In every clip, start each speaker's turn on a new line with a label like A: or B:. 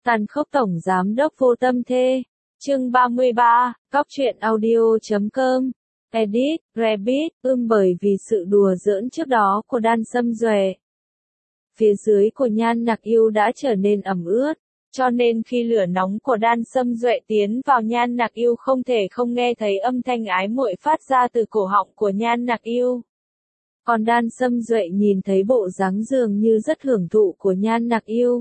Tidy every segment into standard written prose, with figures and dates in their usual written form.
A: Tàn khốc tổng giám đốc vô tâm thê. Chương 33, Cóc truyện audio.com. Edit, Rabbit, bởi vì sự đùa giỡn trước đó của Đan Sâm Duệ. Phía dưới của Nhan Nặc Yêu đã trở nên ẩm ướt, cho nên khi lửa nóng của Đan Sâm Duệ tiến vào Nhan Nặc Yêu không thể không nghe thấy âm thanh ái muội phát ra từ cổ họng của Nhan Nặc Yêu. Còn Đan Sâm Duệ nhìn thấy bộ dáng dường như rất hưởng thụ của Nhan Nặc Yêu.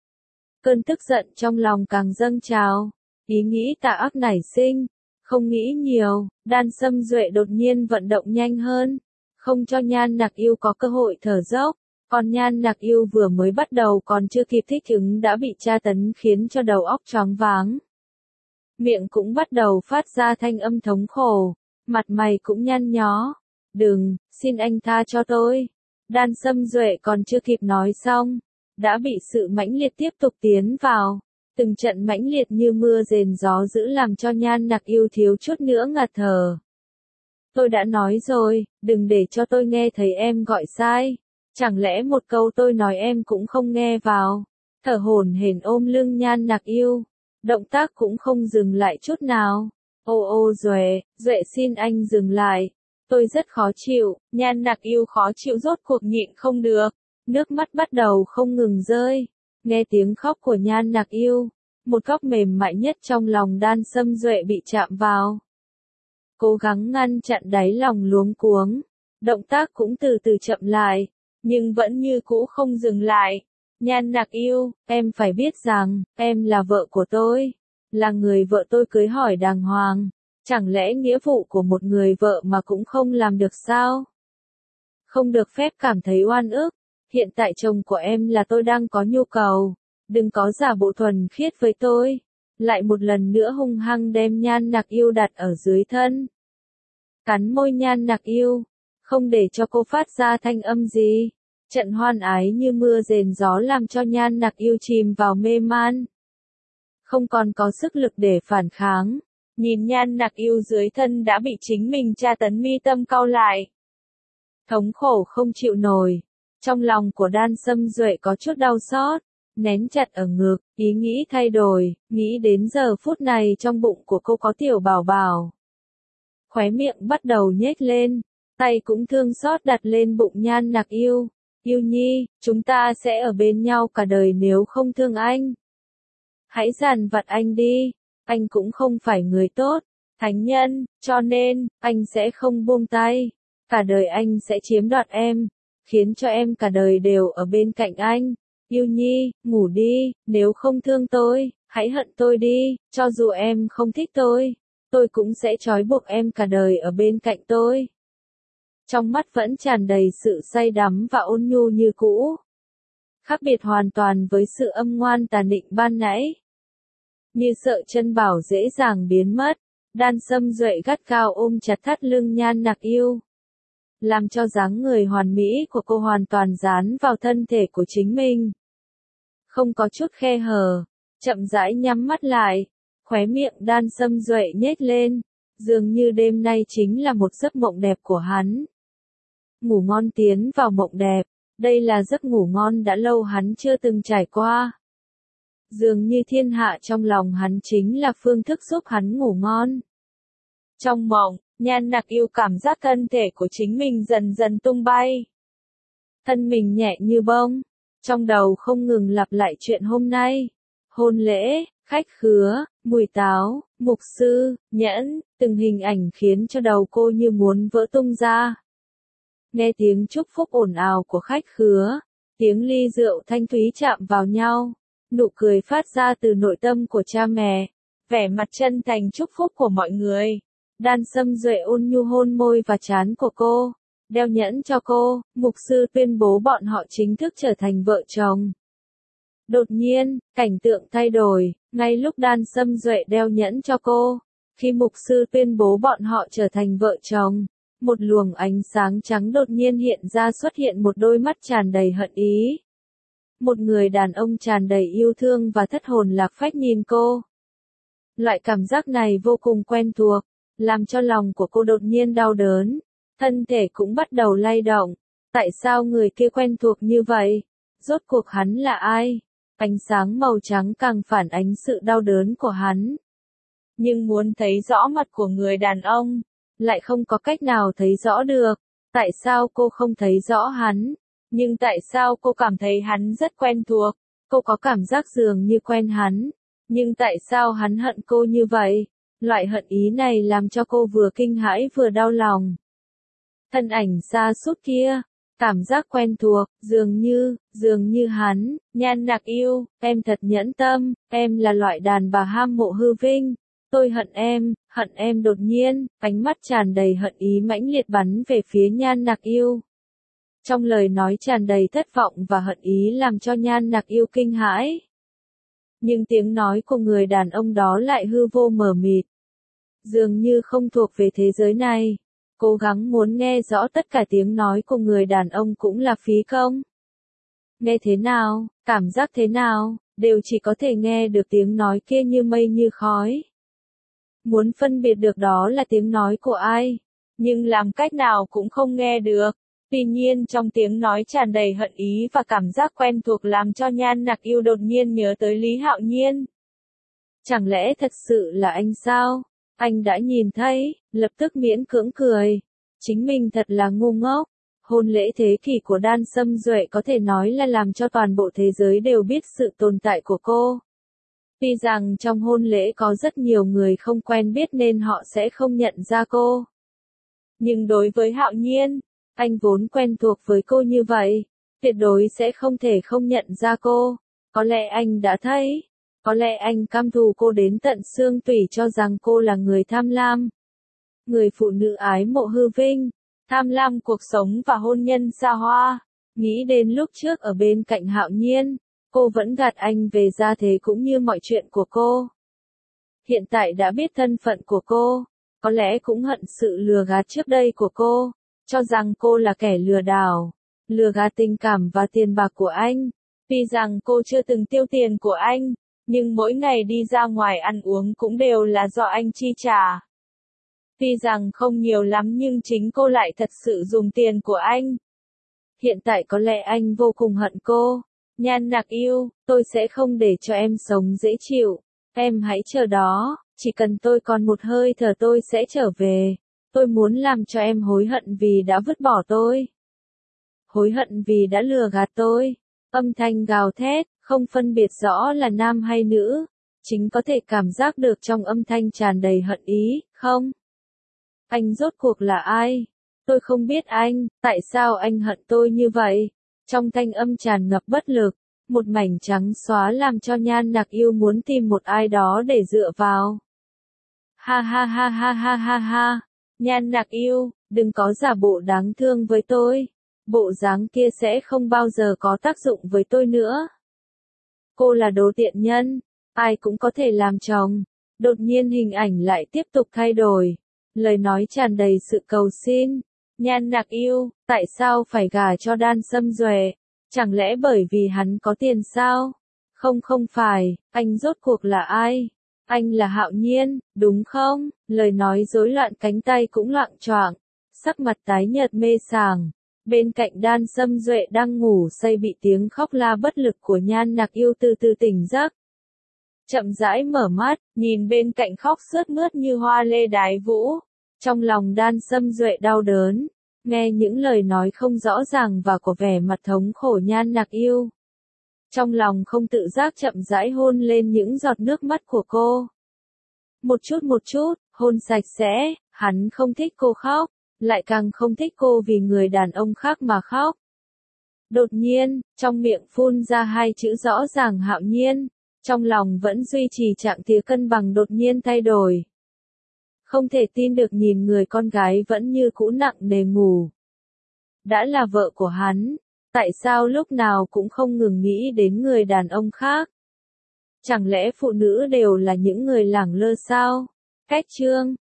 A: Cơn tức giận trong lòng càng dâng trào, ý nghĩ tà ác nảy sinh, không nghĩ nhiều, Đan Sâm Duệ đột nhiên vận động nhanh hơn, không cho Nhan Nặc Yêu có cơ hội thở dốc, còn Nhan Nặc Yêu vừa mới bắt đầu còn chưa kịp thích ứng đã bị tra tấn khiến cho đầu óc choáng váng. Miệng cũng bắt đầu phát ra thanh âm thống khổ, mặt mày cũng nhăn nhó. Đừng, xin anh tha cho tôi. Đan Sâm Duệ còn chưa kịp nói xong, đã bị sự mãnh liệt tiếp tục tiến vào. Từng trận mãnh liệt như mưa rền gió dữ làm cho Nhan Nặc Yêu thiếu chút nữa ngạt thở. Tôi đã nói rồi, đừng để cho tôi nghe thấy em gọi sai. Chẳng lẽ một câu tôi nói em cũng không nghe vào. Thở hổn hển ôm lưng Nhan Nặc Yêu, động tác cũng không dừng lại chút nào. Ô Duệ, Duệ xin anh dừng lại. Tôi rất khó chịu. Nhan Nặc Yêu khó chịu rốt cuộc nhịn không được, nước mắt bắt đầu không ngừng rơi. Nghe tiếng khóc của Nhan Nặc Yêu, một góc mềm mại nhất trong lòng Đan Sâm Duệ bị chạm vào. Cố gắng ngăn chặn đáy lòng luống cuống, động tác cũng từ từ chậm lại, nhưng vẫn như cũ không dừng lại. Nhan Nặc Yêu, em phải biết rằng, em là vợ của tôi, là người vợ tôi cưới hỏi đàng hoàng. Chẳng lẽ nghĩa vụ của một người vợ mà cũng không làm được sao? Không được phép cảm thấy oan ức. Hiện tại chồng của em là tôi đang có nhu cầu. Đừng có giả bộ thuần khiết với tôi. Lại một lần nữa hung hăng đem Nhan Nặc Yêu đặt ở dưới thân. Cắn môi Nhan Nặc Yêu, không để cho cô phát ra thanh âm gì. Trận hoan ái như mưa rền gió làm cho Nhan Nặc Yêu chìm vào mê man. Không còn có sức lực để phản kháng. Nhìn Nhan Nặc Yêu dưới thân đã bị chính mình tra tấn, mi tâm cau lại. Thống khổ không chịu nổi. Trong lòng của Đan Sâm Duệ có chút đau xót, nén chặt ở ngực, ý nghĩ thay đổi, nghĩ đến giờ phút này trong bụng của cô có tiểu bảo bảo. Khóe miệng bắt đầu nhếch lên, tay cũng thương xót đặt lên bụng Nhan Nặc Yêu. Yêu nhi, chúng ta sẽ ở bên nhau cả đời nếu không thương anh. Hãy dằn vặt anh đi. Anh cũng không phải người tốt, thánh nhân, cho nên, anh sẽ không buông tay. Cả đời anh sẽ chiếm đoạt em, khiến cho em cả đời đều ở bên cạnh anh. Yêu nhi, ngủ đi, nếu không thương tôi, hãy hận tôi đi, cho dù em không thích tôi cũng sẽ trói buộc em cả đời ở bên cạnh tôi. Trong mắt vẫn tràn đầy sự say đắm và ôn nhu như cũ. Khác biệt hoàn toàn với sự âm ngoan tà nịnh ban nãy. Như sợ chân bảo dễ dàng biến mất, Đan Sâm Duệ gắt gao ôm chặt thắt lưng Nhan Nặc Yêu, làm cho dáng người hoàn mỹ của cô hoàn toàn dán vào thân thể của chính mình. Không có chút khe hở, chậm rãi nhắm mắt lại, khóe miệng Đan Sâm Duệ nhếch lên, dường như đêm nay chính là một giấc mộng đẹp của hắn. Ngủ ngon tiến vào mộng đẹp, đây là giấc ngủ ngon đã lâu hắn chưa từng trải qua. Dường như thiên hạ trong lòng hắn chính là phương thức giúp hắn ngủ ngon. Trong mộng, Nhan Nặc Yêu cảm giác thân thể của chính mình dần dần tung bay. Thân mình nhẹ như bông, trong đầu không ngừng lặp lại chuyện hôm nay. Hôn lễ, khách khứa, mùi táo, mục sư, nhẫn, từng hình ảnh khiến cho đầu cô như muốn vỡ tung ra. Nghe tiếng chúc phúc ồn ào của khách khứa, tiếng ly rượu thanh thúy chạm vào nhau. Nụ cười phát ra từ nội tâm của cha mẹ, vẻ mặt chân thành chúc phúc của mọi người. Đan Sâm Duệ ôn nhu hôn môi và trán của cô, đeo nhẫn cho cô, mục sư tuyên bố bọn họ chính thức trở thành vợ chồng. Đột nhiên, cảnh tượng thay đổi, ngay lúc Đan Sâm Duệ đeo nhẫn cho cô, khi mục sư tuyên bố bọn họ trở thành vợ chồng, một luồng ánh sáng trắng đột nhiên hiện ra, xuất hiện một đôi mắt tràn đầy hận ý. Một người đàn ông tràn đầy yêu thương và thất hồn lạc phách nhìn cô. Loại cảm giác này vô cùng quen thuộc, làm cho lòng của cô đột nhiên đau đớn, thân thể cũng bắt đầu lay động. Tại sao người kia quen thuộc như vậy? Rốt cuộc hắn là ai? ánh sáng màu trắng càng phản ánh sự đau đớn của hắn. Nhưng muốn thấy rõ mặt của người đàn ông, lại không có cách nào thấy rõ được. Tại sao cô không thấy rõ hắn? Nhưng tại sao cô cảm thấy hắn rất quen thuộc? Cô có cảm giác dường như quen hắn. Nhưng tại sao hắn hận cô như vậy? Loại hận ý này làm cho cô vừa kinh hãi vừa đau lòng. Thân ảnh xa sút kia, cảm giác quen thuộc, dường như hắn, Nhan Nặc Yêu, em thật nhẫn tâm, em là loại đàn bà ham mộ hư vinh. Tôi hận em đột nhiên, ánh mắt tràn đầy hận ý mãnh liệt bắn về phía Nhan Nặc Yêu. Trong lời nói tràn đầy thất vọng và hận ý làm cho Nhan Nặc Yêu kinh hãi. Nhưng tiếng nói của người đàn ông đó lại hư vô mờ mịt. Dường như không thuộc về thế giới này. Cố gắng muốn nghe rõ tất cả tiếng nói của người đàn ông cũng là phí công. Nghe thế nào, cảm giác thế nào, đều chỉ có thể nghe được tiếng nói kia như mây như khói. Muốn phân biệt được đó là tiếng nói của ai, nhưng làm cách nào cũng không nghe được. Tuy nhiên trong tiếng nói tràn đầy hận ý và cảm giác quen thuộc làm cho Nhan Nặc Yêu đột nhiên nhớ tới Lý Hạo Nhiên. Chẳng lẽ thật sự là anh sao? Anh đã nhìn thấy, lập tức miễn cưỡng cười. Chính mình thật là ngu ngốc. Hôn lễ thế kỷ của Đan Sâm Duệ có thể nói là làm cho toàn bộ thế giới đều biết sự tồn tại của cô. Tuy rằng trong hôn lễ có rất nhiều người không quen biết nên họ sẽ không nhận ra cô. Nhưng đối với Hạo Nhiên, anh vốn quen thuộc với cô như vậy, tuyệt đối sẽ không thể không nhận ra cô. Có lẽ anh đã thấy, có lẽ anh căm thù cô đến tận xương tủy cho rằng cô là người tham lam. Người phụ nữ ái mộ hư vinh, tham lam cuộc sống và hôn nhân xa hoa. Nghĩ đến lúc trước ở bên cạnh Hạo Nhiên, cô vẫn gạt anh về gia thế cũng như mọi chuyện của cô. Hiện tại đã biết thân phận của cô, có lẽ cũng hận sự lừa gạt trước đây của cô, cho rằng cô là kẻ lừa đảo, lừa gạt tình cảm và tiền bạc của anh. Tuy rằng cô chưa từng tiêu tiền của anh, nhưng mỗi ngày đi ra ngoài ăn uống cũng đều là do anh chi trả. Tuy rằng không nhiều lắm nhưng chính cô lại thật sự dùng tiền của anh. Hiện tại có lẽ anh vô cùng hận cô. Nhan Nặc Yêu, tôi sẽ không để cho em sống dễ chịu. Em hãy chờ đó, chỉ cần tôi còn một hơi thở tôi sẽ trở về. Tôi muốn làm cho em hối hận vì đã vứt bỏ tôi. Hối hận vì đã lừa gạt tôi. Âm thanh gào thét, không phân biệt rõ là nam hay nữ. Chính có thể cảm giác được trong âm thanh tràn đầy hận ý, không? Anh rốt cuộc là ai? Tôi không biết anh, tại sao anh hận tôi như vậy? Trong thanh âm tràn ngập bất lực, một mảnh trắng xóa làm cho Nhan Nặc Yêu muốn tìm một ai đó để dựa vào. Ha ha ha ha ha ha ha, Nhan Nặc Yêu, đừng có giả bộ đáng thương với tôi. Bộ dáng kia sẽ không bao giờ có tác dụng với tôi nữa. Cô là đồ tiện nhân, ai cũng có thể làm chồng. Đột nhiên hình ảnh lại tiếp tục thay đổi. Lời nói tràn đầy sự cầu xin. Nhan Nặc Yêu, tại sao phải gả cho Đan Sâm Duệ? Chẳng lẽ bởi vì hắn có tiền sao? Không phải, anh rốt cuộc là ai? Anh là Hạo Nhiên, đúng không? Lời nói rối loạn cánh tay cũng loạng choạng, sắc mặt tái nhợt mê sảng. Bên cạnh Đan Sâm Duệ đang ngủ say bị tiếng khóc la bất lực của Nhan Nặc Yêu từ từ tỉnh giấc. Chậm rãi mở mắt, nhìn bên cạnh khóc sướt mướt như hoa lê đái vũ. Trong lòng Đan Sâm Duệ đau đớn, nghe những lời nói không rõ ràng và của vẻ mặt thống khổ Nhan Nặc Yêu. Trong lòng không tự giác chậm rãi hôn lên những giọt nước mắt của cô. Một chút, hôn sạch sẽ, hắn không thích cô khóc, lại càng không thích cô vì người đàn ông khác mà khóc. Đột nhiên, trong miệng phun ra hai chữ rõ ràng Hạo Nhiên, trong lòng vẫn duy trì trạng thái cân bằng đột nhiên thay đổi. Không thể tin được nhìn người con gái vẫn như cũ nặng nề ngủ. Đã là vợ của hắn, tại sao lúc nào cũng không ngừng nghĩ đến người đàn ông khác? Chẳng lẽ phụ nữ đều là những người lẳng lơ sao? Cách chương